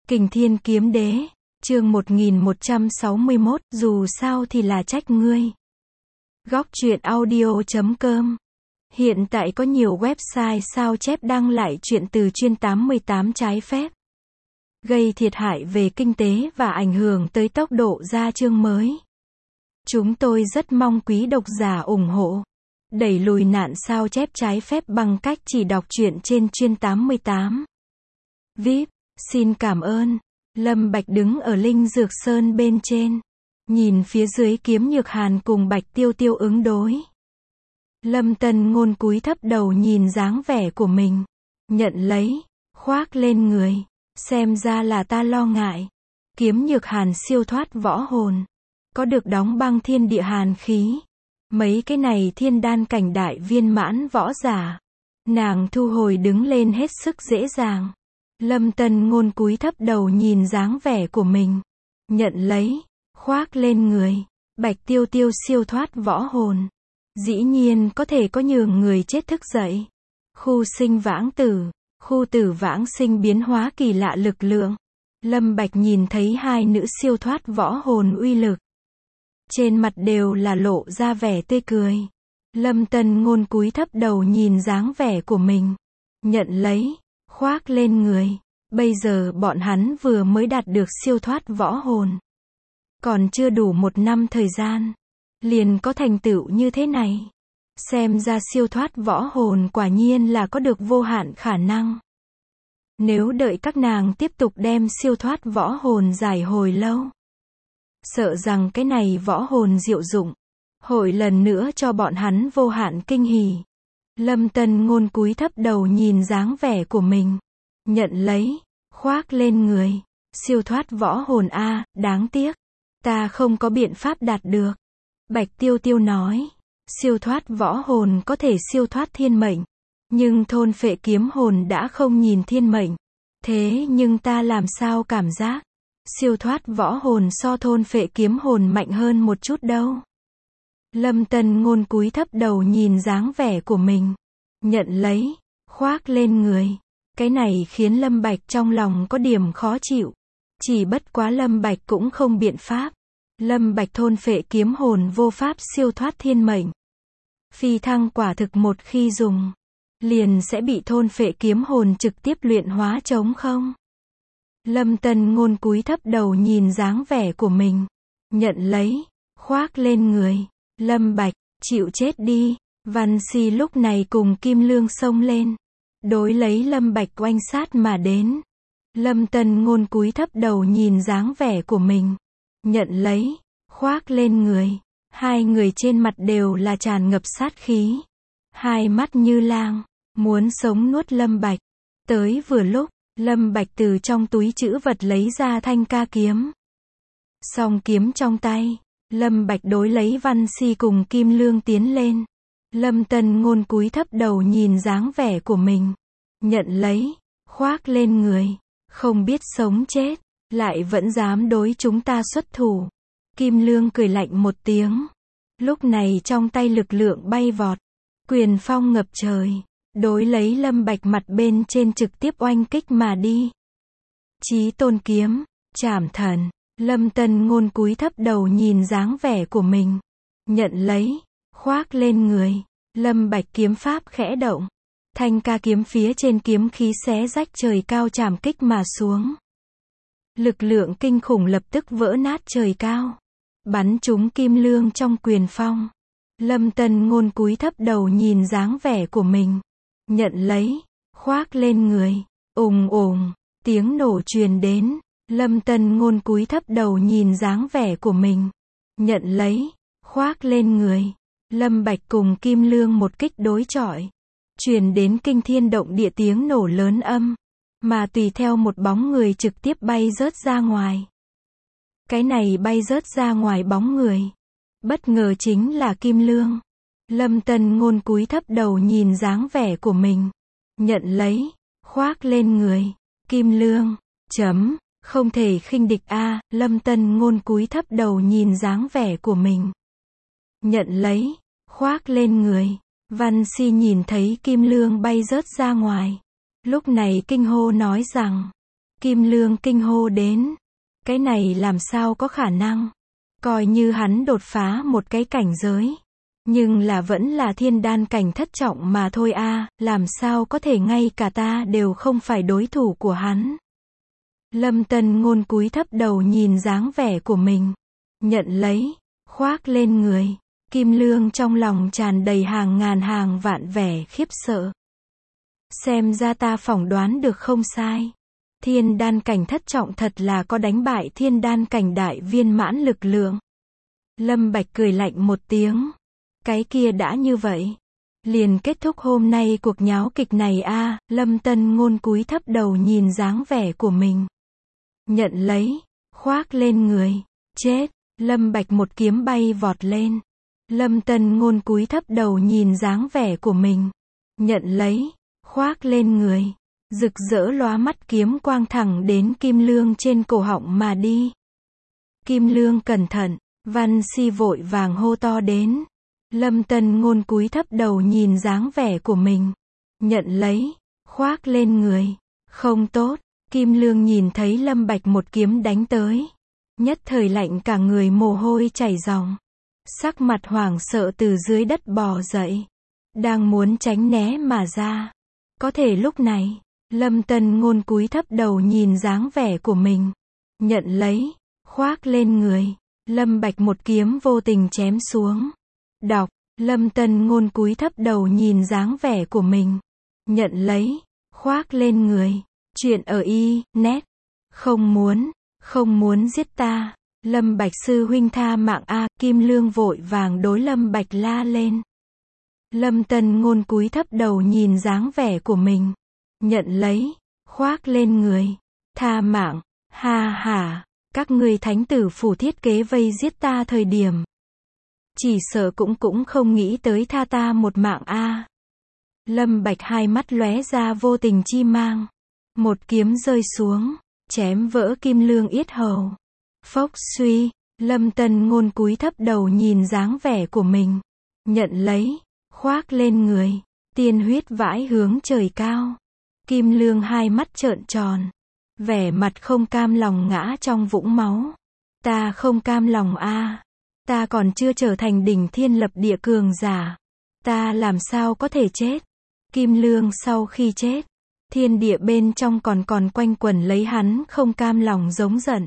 Kình Thiên Kiếm Đế, chương 1161, dù sao thì là trách ngươi. Góc truyện audio.com. Hiện tại có nhiều website sao chép đăng lại truyện từ chuyên 88 trái phép, gây thiệt hại về kinh tế và ảnh hưởng tới tốc độ ra chương mới. Chúng tôi rất mong quý độc giả ủng hộ, đẩy lùi nạn sao chép trái phép bằng cách chỉ đọc truyện trên chuyên 88. VIP, xin cảm ơn. Lâm Bạch đứng ở Linh Dược Sơn bên trên, nhìn phía dưới Kiếm Nhược Hàn cùng Bạch Tiêu Tiêu ứng đối. Lâm Tân Ngôn cúi thấp đầu nhìn dáng vẻ của mình, nhận lấy, khoác lên người, xem ra là ta lo ngại. Kiếm Nhược Hàn siêu thoát võ hồn, có được đóng băng thiên địa hàn khí. Mấy cái này thiên đan cảnh đại viên mãn võ giả, nàng thu hồi đứng lên hết sức dễ dàng. Lâm Tân Ngôn cúi thấp đầu nhìn dáng vẻ của mình, nhận lấy, khoác lên người. Bạch Tiêu Tiêu siêu thoát võ hồn, dĩ nhiên có thể có nhường người chết thức dậy. Khu sinh vãng tử, khu tử vãng sinh biến hóa kỳ lạ lực lượng. Lâm Bạch nhìn thấy hai nữ siêu thoát võ hồn uy lực, trên mặt đều là lộ ra vẻ tươi cười. Lâm Tân Ngôn cúi thấp đầu nhìn dáng vẻ của mình, nhận lấy, khoác lên người. Bây giờ bọn hắn vừa mới đạt được siêu thoát võ hồn, còn chưa đủ 1 năm thời gian, liền có thành tựu như thế này. Xem ra siêu thoát võ hồn quả nhiên là có được vô hạn khả năng. Nếu đợi các nàng tiếp tục đem siêu thoát võ hồn giải hồi lâu, sợ rằng cái này võ hồn diệu dụng, hội lần nữa cho bọn hắn vô hạn kinh hỉ. Lâm Tân Ngôn cúi thấp đầu nhìn dáng vẻ của mình, nhận lấy, khoác lên người. Siêu thoát võ hồn a, đáng tiếc, ta không có biện pháp đạt được. Bạch Tiêu Tiêu nói, siêu thoát võ hồn có thể siêu thoát thiên mệnh, nhưng thôn phệ kiếm hồn đã không nhìn thiên mệnh. Thế nhưng ta làm sao cảm giác siêu thoát võ hồn so thôn phệ kiếm hồn mạnh hơn một chút đâu. Lâm Tân Ngôn cúi thấp đầu nhìn dáng vẻ của mình, nhận lấy, khoác lên người. Cái này khiến Lâm Bạch trong lòng có điểm khó chịu. Chỉ bất quá Lâm Bạch cũng không biện pháp. Lâm Bạch thôn phệ kiếm hồn vô pháp siêu thoát thiên mệnh. Phi thăng quả thực một khi dùng, liền sẽ bị thôn phệ kiếm hồn trực tiếp luyện hóa trống không. Lâm Tân Ngôn cúi thấp đầu nhìn dáng vẻ của mình, nhận lấy, khoác lên người. Lâm Bạch, chịu chết đi. Văn Si lúc này cùng Kim Lương xông lên, đối lấy Lâm Bạch oanh sát mà đến. Lâm Tân Ngôn cúi thấp đầu nhìn dáng vẻ của mình, nhận lấy, khoác lên người. Hai người trên mặt đều là tràn ngập sát khí, hai mắt như lang, muốn sống nuốt Lâm Bạch. Tới vừa lúc, Lâm Bạch từ trong túi trữ vật lấy ra thanh ca kiếm. Song kiếm trong tay, Lâm Bạch đối lấy Văn Si cùng Kim Lương tiến lên. Lâm Tân Ngôn cúi thấp đầu nhìn dáng vẻ của mình, nhận lấy, khoác lên người. Không biết sống chết, lại vẫn dám đối chúng ta xuất thủ. Kim Lương cười lạnh một tiếng. Lúc này trong tay lực lượng bay vọt, quyền phong ngập trời, đối lấy Lâm Bạch mặt bên trên trực tiếp oanh kích mà đi. Chí Tôn kiếm, trảm thần. Lâm Tân Ngôn cúi thấp đầu nhìn dáng vẻ của mình, nhận lấy, khoác lên người. Lâm Bạch kiếm pháp khẽ động, thanh ca kiếm phía trên kiếm khí xé rách trời cao trảm kích mà xuống. Lực lượng kinh khủng lập tức vỡ nát trời cao, bắn trúng Kim Lương trong quyền phong. Lâm Tân Ngôn cúi thấp đầu nhìn dáng vẻ của mình, nhận lấy, khoác lên người. Ùng ùng, tiếng nổ truyền đến. Lâm Tân Ngôn cúi thấp đầu nhìn dáng vẻ của mình, nhận lấy, khoác lên người. Lâm Bạch cùng Kim Lương một kích đối chọi, truyền đến kinh thiên động địa tiếng nổ lớn âm, mà tùy theo một bóng người trực tiếp bay rớt ra ngoài. Cái này bay rớt ra ngoài bóng người, bất ngờ chính là Kim Lương. Lâm Tân Ngôn cúi thấp đầu nhìn dáng vẻ của mình, nhận lấy, khoác lên người. Kim Lương, không thể khinh địch a. Lâm Tân Ngôn cúi thấp đầu nhìn dáng vẻ của mình, nhận lấy, khoác lên người. Văn Si nhìn thấy Kim Lương bay rớt ra ngoài, lúc này kinh hô nói rằng, Kim Lương kinh hô đến. Cái này làm sao có khả năng? Coi như hắn đột phá một cái cảnh giới. Nhưng là vẫn là thiên đan cảnh thất trọng mà thôi a, làm sao có thể ngay cả ta đều không phải đối thủ của hắn. Lâm Tân Ngôn cúi thấp đầu nhìn dáng vẻ của mình. Nhận lấy, khoác lên người. Kim Lương trong lòng tràn đầy hàng ngàn hàng vạn vẻ khiếp sợ. Xem ra ta phỏng đoán được không sai. Thiên đan cảnh thất trọng thật là có đánh bại thiên đan cảnh đại viên mãn lực lượng. Lâm Bạch cười lạnh một tiếng. Cái kia đã như vậy. Liền kết thúc hôm nay cuộc nháo kịch này a. Lâm Tân Ngôn cúi thấp đầu nhìn dáng vẻ của mình. Nhận lấy, khoác lên người. Chết, Lâm Bạch một kiếm bay vọt lên. Lâm Tân Ngôn cúi thấp đầu nhìn dáng vẻ của mình. Nhận lấy, khoác lên người. Rực rỡ lóa mắt kiếm quang thẳng đến Kim Lương trên cổ họng mà đi. Kim Lương cẩn thận, Văn Si vội vàng hô to đến. Lâm Tân Ngôn cúi thấp đầu nhìn dáng vẻ của mình. Nhận lấy, khoác lên người. Không tốt, Kim Lương nhìn thấy Lâm Bạch một kiếm đánh tới. Nhất thời lạnh cả người mồ hôi chảy ròng. Sắc mặt hoảng sợ từ dưới đất bò dậy. Đang muốn tránh né mà ra. Có thể lúc này, Lâm Tân Ngôn cúi thấp đầu nhìn dáng vẻ của mình. Nhận lấy, khoác lên người. Lâm Bạch một kiếm vô tình chém xuống. Đọc, Lâm Tân Ngôn cúi thấp đầu nhìn dáng vẻ của mình. Nhận lấy, khoác lên người. Chuyện ở net. Không muốn giết ta. Lâm Bạch sư huynh tha mạng a. Kim Lương vội vàng đối Lâm Bạch la lên. Lâm Tân Ngôn cúi thấp đầu nhìn dáng vẻ của mình. Nhận lấy, khoác lên người. Tha mạng, ha ha, các ngươi thánh tử phủ thiết kế vây giết ta thời điểm. Chỉ sợ cũng không nghĩ tới tha ta một mạng a. Lâm Bạch hai mắt lóe ra vô tình chi mang. Một kiếm rơi xuống, chém vỡ Kim Lương yết hầu. Phốc suy, Lâm Tân Ngôn cúi thấp đầu nhìn dáng vẻ của mình. Nhận lấy, khoác lên người. Tiên huyết vãi hướng trời cao. Kim Lương hai mắt trợn tròn. Vẻ mặt không cam lòng ngã trong vũng máu. Ta không cam lòng a. Ta còn chưa trở thành đỉnh thiên lập địa cường giả. Ta làm sao có thể chết. Kim Lương sau khi chết, thiên địa bên trong còn quanh quẩn lấy hắn không cam lòng giống giận.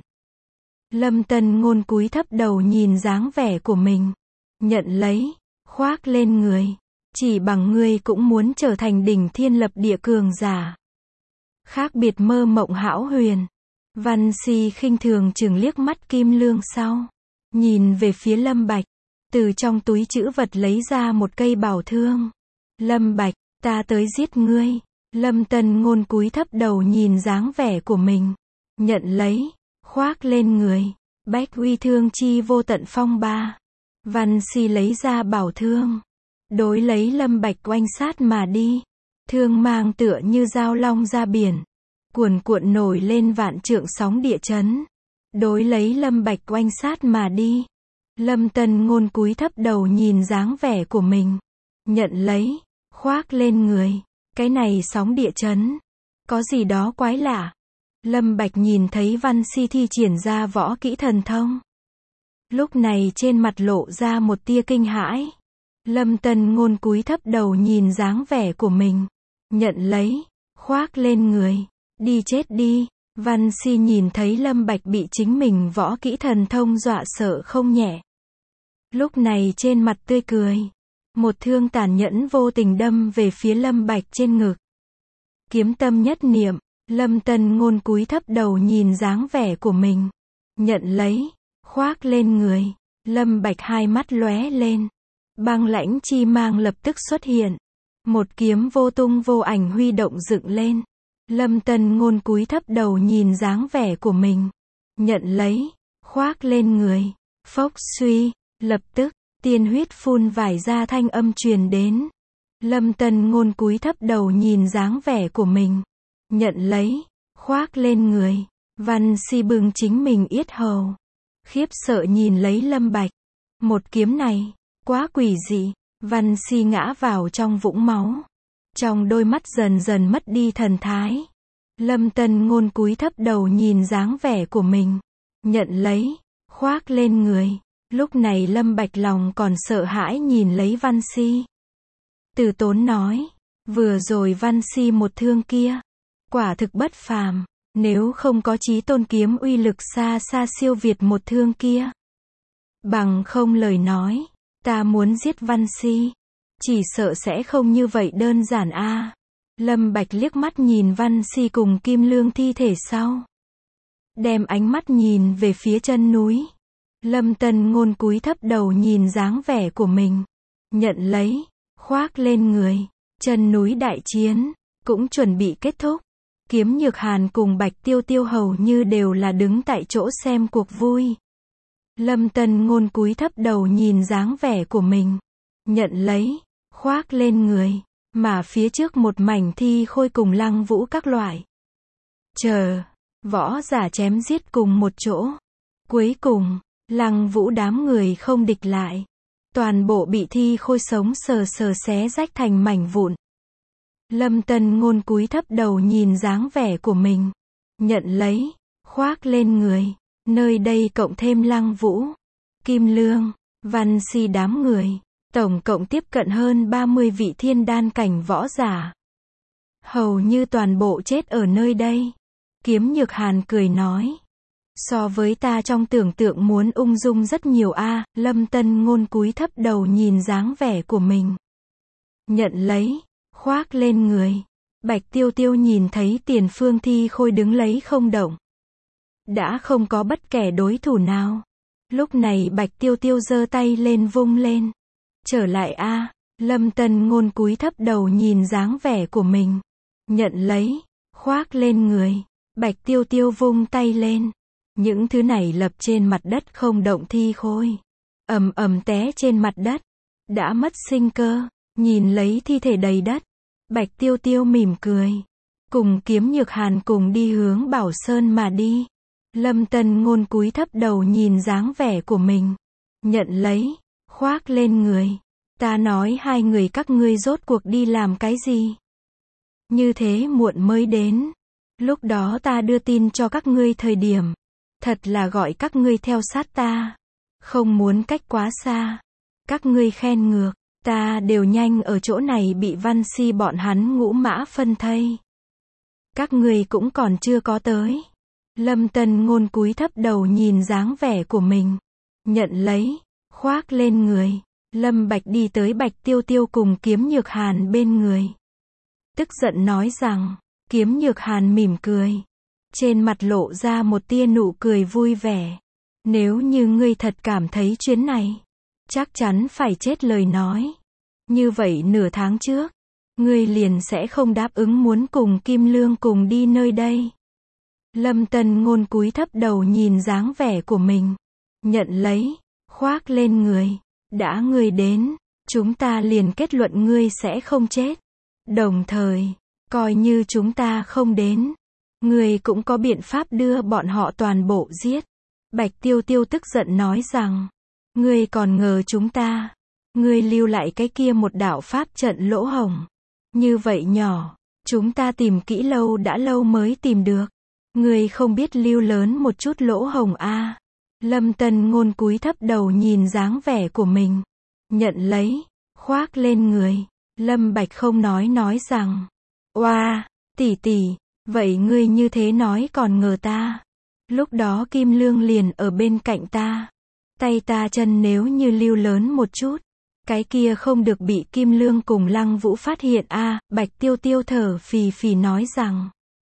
Lâm Tân Ngôn cúi thấp đầu nhìn dáng vẻ của mình. Nhận lấy, khoác lên người. Chỉ bằng ngươi cũng muốn trở thành đỉnh thiên lập địa cường giả. Khác biệt mơ mộng hão huyền. Văn Si khinh thường chừng liếc mắt Kim Lương sau. Nhìn về phía Lâm Bạch. Từ trong túi trữ vật lấy ra một cây bảo thương. Lâm Bạch, ta tới giết ngươi. Lâm Tân Ngôn cúi thấp đầu nhìn dáng vẻ của mình. Nhận lấy, khoác lên người. Bách uy thương chi vô tận phong ba. Văn Si lấy ra bảo thương. Đối lấy Lâm Bạch oanh sát mà đi. Thương mang tựa như dao long ra biển. Cuồn cuộn nổi lên vạn trượng sóng địa chấn. Đối lấy Lâm Bạch oanh sát mà đi. Lâm Tân Ngôn cúi thấp đầu nhìn dáng vẻ của mình. Nhận lấy, khoác lên người. Cái này sóng địa chấn. Có gì đó quái lạ. Lâm Bạch nhìn thấy Văn Si thi triển ra võ kỹ thần thông. Lúc này trên mặt lộ ra một tia kinh hãi. Lâm Tân Ngôn cúi thấp đầu nhìn dáng vẻ của mình. Nhận lấy, khoác lên người. Đi chết đi. Văn Si nhìn thấy Lâm Bạch bị chính mình võ kỹ thần thông dọa sợ không nhẹ. Lúc này trên mặt tươi cười. Một thương tàn nhẫn vô tình đâm về phía Lâm Bạch trên ngực. Kiếm tâm nhất niệm, Lâm Tân Ngôn cúi thấp đầu nhìn dáng vẻ của mình. Nhận lấy, khoác lên người. Lâm Bạch hai mắt lóe lên. Băng lãnh chi mang lập tức xuất hiện. Một kiếm vô tung vô ảnh huy động dựng lên. Lâm Tân Ngôn cúi thấp đầu nhìn dáng vẻ của mình. Nhận lấy, khoác lên người. Phốc suy, lập tức, tiên huyết phun vải ra thanh âm truyền đến. Lâm Tân Ngôn cúi thấp đầu nhìn dáng vẻ của mình. Nhận lấy, khoác lên người. Văn Si bừng chính mình yết hầu. Khiếp sợ nhìn lấy Lâm Bạch. Một kiếm này, quá quỷ dị. Văn Si ngã vào trong vũng máu. Trong đôi mắt dần dần mất đi thần thái. Lâm Tân Ngôn cúi thấp đầu nhìn dáng vẻ của mình. Nhận lấy, khoác lên người. Lúc này Lâm Bạch lòng còn sợ hãi nhìn lấy Văn Si. Từ Tốn nói, vừa rồi Văn Si một thương kia, quả thực bất phàm, nếu không có Chí Tôn kiếm uy lực xa xa siêu việt một thương kia. Bằng không lời nói, ta muốn giết Văn Si, chỉ sợ sẽ không như vậy đơn giản a. Lâm Bạch liếc mắt nhìn Văn Si cùng Kim Lương thi thể sau. Đem ánh mắt nhìn về phía chân núi. Lâm Tân Ngôn cúi thấp đầu nhìn dáng vẻ của mình. Nhận lấy, khoác lên người. Chân núi đại chiến, cũng chuẩn bị kết thúc. Kiếm Nhược Hàn cùng Bạch Tiêu Tiêu hầu như đều là đứng tại chỗ xem cuộc vui. Lâm Tân Ngôn cúi thấp đầu nhìn dáng vẻ của mình. Nhận lấy, khoác lên người. Mà phía trước một mảnh thi khôi cùng Lăng Vũ các loại. Chờ, võ giả chém giết cùng một chỗ. Cuối cùng, Lăng Vũ đám người không địch lại. Toàn bộ bị thi khôi sống sờ sờ xé rách thành mảnh vụn. Lâm Tân Ngôn cúi thấp đầu nhìn dáng vẻ của mình. Nhận lấy, khoác lên người. Nơi đây cộng thêm Lăng Vũ, Kim Lương, Văn Si đám người. Tổng cộng tiếp cận hơn 30 vị thiên đan cảnh võ giả. Hầu như toàn bộ chết ở nơi đây. Kiếm Nhược Hàn cười nói. So với ta trong tưởng tượng muốn ung dung rất nhiều a. Lâm Tân Ngôn cúi thấp đầu nhìn dáng vẻ của mình. Nhận lấy, khoác lên người. Bạch Tiêu Tiêu nhìn thấy tiền phương thi khôi đứng lấy không động. Đã không có bất kể đối thủ nào. Lúc này Bạch Tiêu Tiêu giơ tay lên vung lên. Trở lại a. Lâm Tân Ngôn cúi thấp đầu nhìn dáng vẻ của mình. Nhận lấy, khoác lên người. Bạch Tiêu Tiêu vung tay lên. Những thứ này lập trên mặt đất không động thi khôi. Ầm ầm té trên mặt đất. Đã mất sinh cơ. Nhìn lấy thi thể đầy đất. Bạch Tiêu Tiêu mỉm cười. Cùng Kiếm Nhược Hàn cùng đi hướng Bảo Sơn mà đi. Lâm Tân Ngôn cúi thấp đầu nhìn dáng vẻ của mình. Nhận lấy, khoác lên người. Ta nói hai người các ngươi rốt cuộc đi làm cái gì? Như thế muộn mới đến. Lúc đó ta đưa tin cho các ngươi thời điểm. Thật là gọi các ngươi theo sát ta. Không muốn cách quá xa. Các ngươi khen ngược. Ta đều nhanh ở chỗ này bị Văn Si bọn hắn ngũ mã phân thây. Các ngươi cũng còn chưa có tới. Lâm Tân Ngôn cúi thấp đầu nhìn dáng vẻ của mình. Nhận lấy, khoác lên người. Lâm Bạch đi tới Bạch Tiêu Tiêu cùng Kiếm Nhược Hàn bên người. Tức giận nói rằng, Kiếm Nhược Hàn mỉm cười. Trên mặt lộ ra một tia nụ cười vui vẻ. Nếu như ngươi thật cảm thấy chuyến này, chắc chắn phải chết lời nói. Như vậy nửa tháng trước, ngươi liền sẽ không đáp ứng muốn cùng Kim Lương cùng đi nơi đây. Lâm Tân Ngôn cúi thấp đầu nhìn dáng vẻ của mình. Nhận lấy, khoác lên người. Đã ngươi đến, chúng ta liền kết luận ngươi sẽ không chết. Đồng thời, coi như chúng ta không đến, ngươi cũng có biện pháp đưa bọn họ toàn bộ giết. Bạch Tiêu Tiêu tức giận nói rằng, ngươi còn ngờ chúng ta, ngươi lưu lại cái kia một đạo pháp trận lỗ hổng. Như vậy nhỏ, chúng ta tìm kỹ lâu đã lâu mới tìm được. Ngươi không biết lưu lớn một chút lỗ hổng a. Lâm Tân Ngôn cúi thấp đầu nhìn dáng vẻ của mình. Nhận lấy, khoác lên người. Lâm Bạch không nói rằng, oa, tỷ tỷ, vậy ngươi như thế nói còn ngờ ta. Lúc đó Kim Lương liền ở bên cạnh ta. Tay ta chân nếu như lưu lớn một chút, cái kia không được bị Kim Lương cùng Lăng Vũ phát hiện a. Bạch Tiêu Tiêu thở phì phì nói rằng,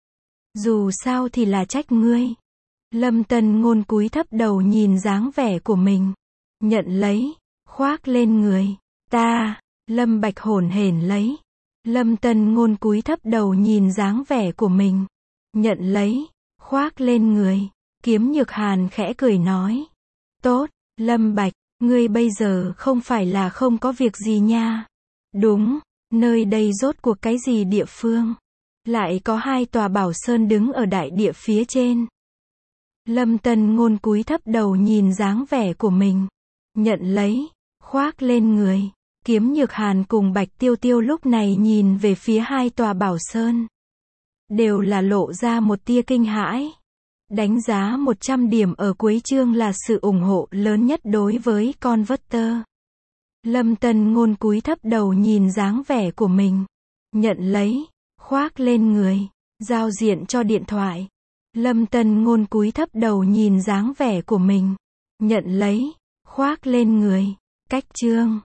dù sao thì là trách ngươi. Lâm Tân Ngôn cúi thấp đầu nhìn dáng vẻ của mình. Nhận lấy, khoác lên người. Ta, Lâm Bạch hổn hển lấy. Lâm Tân Ngôn cúi thấp đầu nhìn dáng vẻ của mình. Nhận lấy, khoác lên người. Kiếm Nhược Hàn khẽ cười nói. Tốt, Lâm Bạch, ngươi bây giờ không phải là không có việc gì nha. Đúng, nơi đây rốt cuộc cái gì địa phương? Lại có hai tòa bảo sơn đứng ở đại địa phía trên. Lâm Tân Ngôn cúi thấp đầu nhìn dáng vẻ của mình. Nhận lấy, khoác lên người. Kiếm Nhược Hàn cùng Bạch Tiêu Tiêu lúc này nhìn về phía hai tòa bảo sơn. đều là lộ ra một tia kinh hãi. Đánh giá 100 điểm ở cuối chương là sự ủng hộ lớn nhất đối với Converter. Lâm Tân Ngôn cúi thấp đầu nhìn dáng vẻ của mình. Nhận lấy, khoác lên người, giao diện cho điện thoại. Lâm Tân Ngôn cúi thấp đầu nhìn dáng vẻ của mình. Nhận lấy, khoác lên người. Cách chương